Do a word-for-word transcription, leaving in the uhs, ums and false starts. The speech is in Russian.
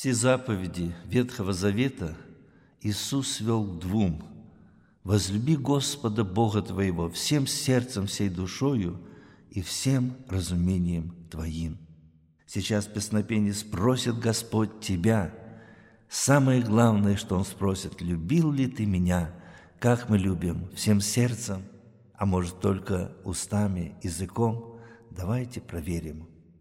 Все заповеди Ветхого Завета Иисус свел к двум: возлюби Господа Бога твоего всем сердцем, всей душою и всем разумением твоим. Сейчас в песнопении спросит Господь тебя. Самое главное, что Он спросит: любил ли ты меня, как мы любим, всем сердцем, а может только устами, языком? Давайте проверим.